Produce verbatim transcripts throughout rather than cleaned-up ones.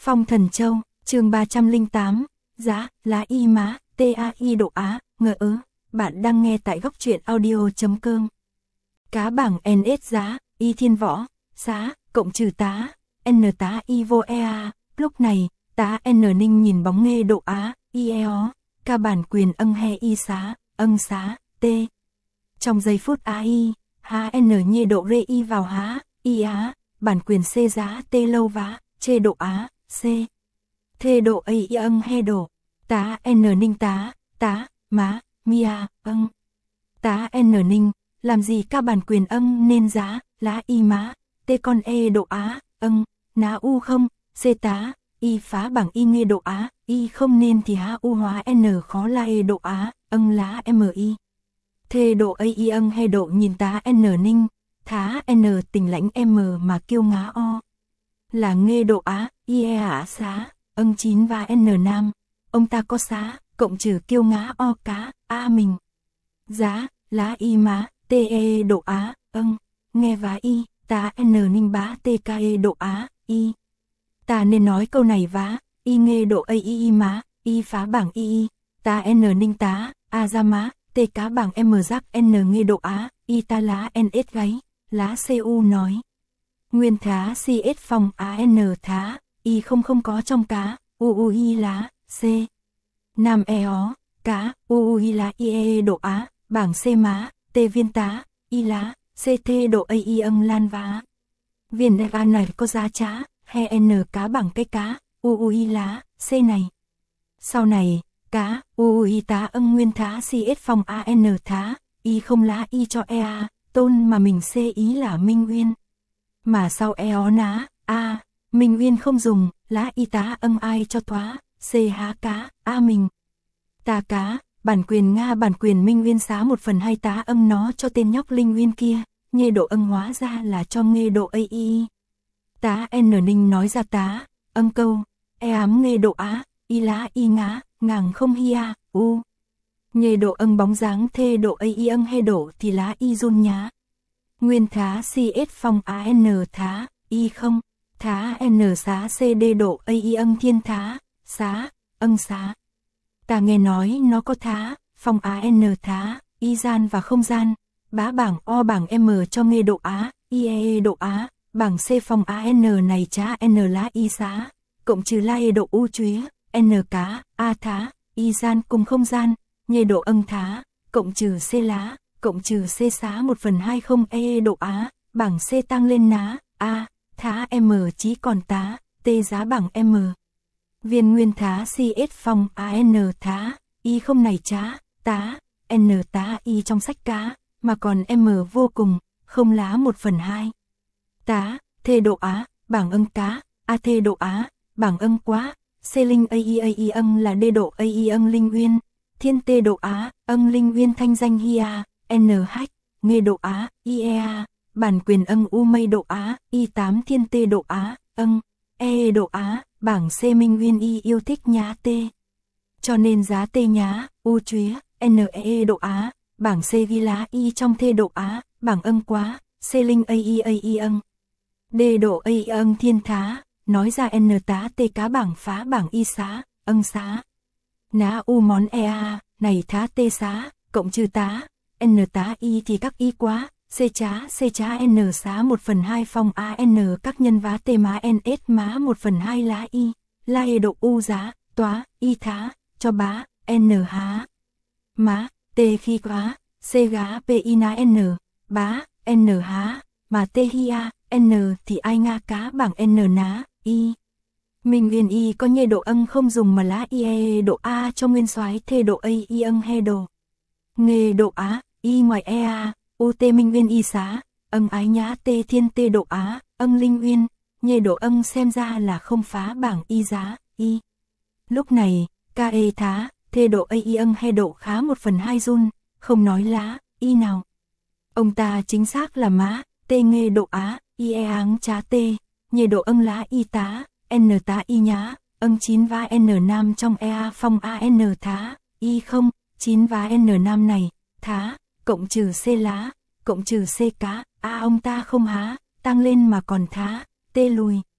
Phong Thần Châu, chương ba trăm lẻ tám, giá, lá y má, T A I độ Á, ngờ ớ, bạn đang nghe tại góc truyện audio.com. Cá bảng en ét giá, y thiên võ, xá, cộng trừ tá, N tá y vô ea, lúc này, tá N ninh nhìn bóng nghe độ Á, y eo, ca bản quyền ân he y xá, ân xá, T. Trong giây phút a i, há N nhê độ rê y vào há, y á, bản quyền C giá T lâu vá, chê độ Á, C. Thê độ A y ân he độ, tá N ninh tá, tá, má, mia, ân. Tá N ninh, làm gì ca bản quyền ân nên giá, lá y má, T con E độ Á, ân, ná u không, C tá, y phá bảng y nghe độ Á, y không nên thì há u hóa N khó la E độ Á, ân lá M I. Thê độ A y ân he độ nhìn tá N ninh, thá N tình lãnh M mà kêu ngá o. Là nghe độ Á, y e ả xá, ân chín và N nam, ông ta có xá, cộng trừ kêu ngá o cá, a mình. Giá, lá y má, T E độ Á, ân, nghe vá y, tá N ninh bá T K E độ Á, y. Ta nên nói câu này vá, y nghe độ A y y má, y phá bảng y y, tá N ninh tá, a ra má, T cá bảng M giác N nghe độ Á, y ta lá N S gáy, lá C U nói. Nguyên thá C S phòng A N thá, y không không có trong cá, U U I lá, C. Nam E ó, cá, U U I lá I E độ Á, bảng C má, T viên tá, y lá, C T độ A y ân lan vá. Viên A này có giá trá, he N cá bảng cái cá, U U I lá, C này. Sau này, cá, U U I tá ân nguyên thá C S phòng A N thá, y không lá y cho E A, tôn mà mình C ý là Minh Uyên. Mà sau E ó ná, A, Minh Uyên không dùng, lá y tá ân ai cho thoá, C há cá, A mình. Ta cá, bản quyền Nga bản quyền Minh Uyên xá một phần hai tá ân nó cho tên nhóc Linh Uyên kia, nhê độ ân hóa ra là cho nghe độ A y. Tá N ninh nói ra tá, ân câu, E ám nghe độ Á, y lá y ngá, ngàng không hi a, u. Nhê độ ân bóng dáng thê độ A y ân he độ thì lá y run nhá. Nguyên thá C S phòng A N thá, y không, thá N xá C D độ A y ân thiên thá, xá, ân xá. Ta nghe nói nó có thá, phòng A N thá, y gian và không gian, bá bảng O bảng M cho nghe độ Á, I E độ Á, bảng C phòng A N này trá N lá y xá, cộng trừ la E độ U chuế, N cá, A thá, y gian cùng không gian, nhê độ ân thá, cộng trừ C lá, cộng trừ C xá một phần hai không E độ Á, bảng C tăng lên ná, A, thá M chí còn tá, T giá bảng M. Viên nguyên thá C S phòng A N thá, y không này trá, tá, N tá y trong sách cá, mà còn M vô cùng, không lá một phần hai. Tá, thê độ Á, bảng ân cá, A thê độ Á, bảng ân quá, C linh A y A y ân là D độ A y ân Linh Uyên, thiên T độ Á, ân Linh Uyên thanh danh hi a, N hách, nghe độ Á, I E A, bản quyền ân U mây độ Á, Y tám thiên T độ Á, ân, E độ Á, bảng C Minh Uyên y yêu thích nhá T. Cho nên giá T nhá, U chuế, N E độ Á, bảng C ghi lá y trong T độ Á, bảng ân quá, C linh A y A y ân. D độ A y ân thiên thá, nói ra N tá T cá bảng phá bảng y xá, ân xá. Ná U món E A, này thá T xá, cộng trừ tá, N tá y thì các y quá, C trá C trá N xá một phần hai phòng A N các nhân vá T má N S má một phần hai lá y, la E độ U giá, tóa, y thá, cho bá, N há. Má, T khi quá, C gá P y ná N, bá, N há, mà T hi a, N thì ai nga cá bảng N ná, y. Minh Uyên y có nhê độ ân không dùng mà lá I E độ A cho nguyên soái thê độ A y ân he đồ. Nghe độ Á, y ngoài E A, U T Minh Uyên y xá, ân ái nhá T thiên T độ Á, ân Linh Uyên, nhê độ ân xem ra là không phá bảng y giá, y. Lúc này, K E thá, thê độ A y ân he độ khá một phần hai run, không nói lá, y nào. Ông ta chính xác là má, T nghe độ Á, y e áng trá T, nhê độ ân lá y tá, N tá y nhá, ân chín và N nam trong E A phòng A N thá, y không, chín và N nam này, thá, cộng trừ C lá, cộng trừ C cá, A ông ta không há, tăng lên mà còn thá, T lùi.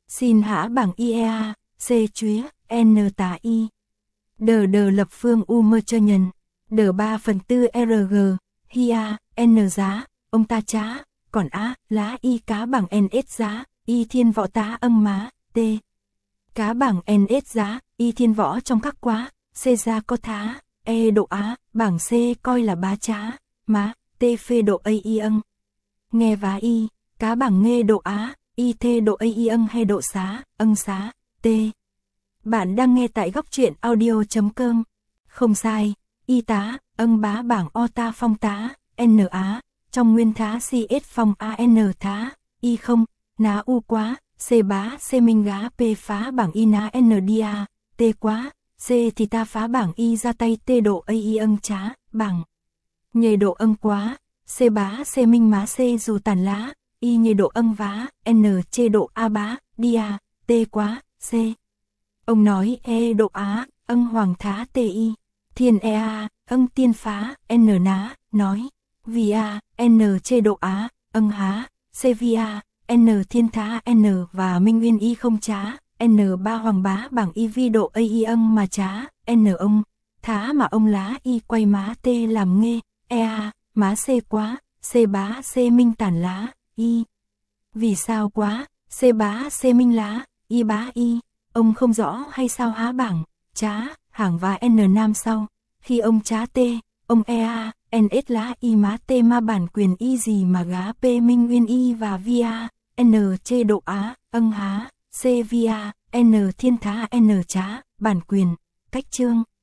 Xin hả bảng i e a, c chúa, n tà y. Đờ đờ lập phương u mơ cho nhân. Đờ ba phần tư rg, hi a, n giá, ông ta trá, còn a, lá y cá bảng ns giá, y thiên võ tá âm má, t. Cá bảng ns giá, y thiên võ trong các quá, c ra có thá, e độ á, bảng c coi là bá trá, má, t phê độ a y âng. Nghe vá y, cá bảng nghe độ á, y thê độ a y âng hay độ xá, âng xá, t. Bạn đang nghe tại góc truyện audio.com. Không sai, y tá, âng bá bảng o ta phong tá, n á, trong nguyên thá cs phong an thá, y không, ná u quá, c bá c minh gá p phá bảng y ná n dia, t quá, c thì ta phá bảng y ra tay t độ a y âng trá, bảng. Nhề độ âng quá, c bá c minh má c dù tàn lá, y nhề độ âng vá, n chê độ a bá, dia, t quá, c. Ông nói e độ á, âng hoàng thá ti, thiên e a, âng tiên phá, n ná, nói, vì a, n chê độ á, âng há, c vi a, n thiên thá n và minh nguyên y không trá, n ba hoàng bá bảng y vi độ a y âng mà trá, n ông, thá mà ông lá y quay má t làm nghe, e a, má c quá, c bá c minh tản lá, y. Vì sao quá, c bá c minh lá, y bá y. Ông không rõ hay sao há bảng, trá, hàng và n nam sau, khi ông trá t, ông e a, ns lá y má t ma bản quyền y gì mà gá p minh nguyên y và via, n chê độ á, âng há, c via, n thiên thá n trá, bản quyền, cách chương.